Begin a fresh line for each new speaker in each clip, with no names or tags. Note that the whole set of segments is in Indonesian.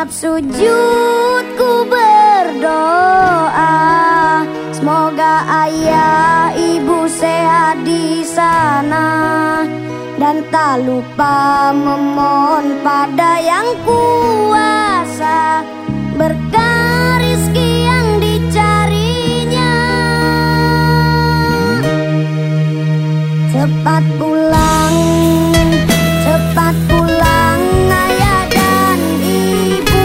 Setiap sujudku berdoa, semoga ayah ibu sehat di sana, dan tak lupa memohon pada yang kuasa berkah rizki yang dicarinya. Cepat pulang ayah dan ibu.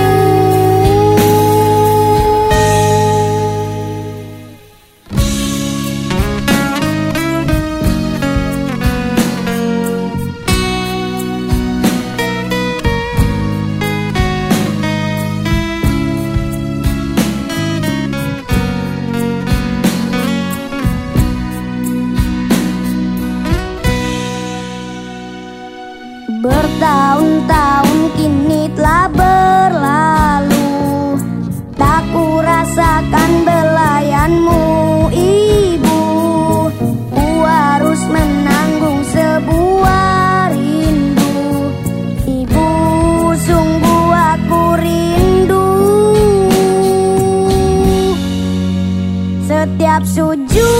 Bertahun-tahun kini telah berlalu, tak ku rasakan belayanmu ibu. Ku harus menanggung sebuah rindu, ibu, sungguh aku rindu. Setiap sujud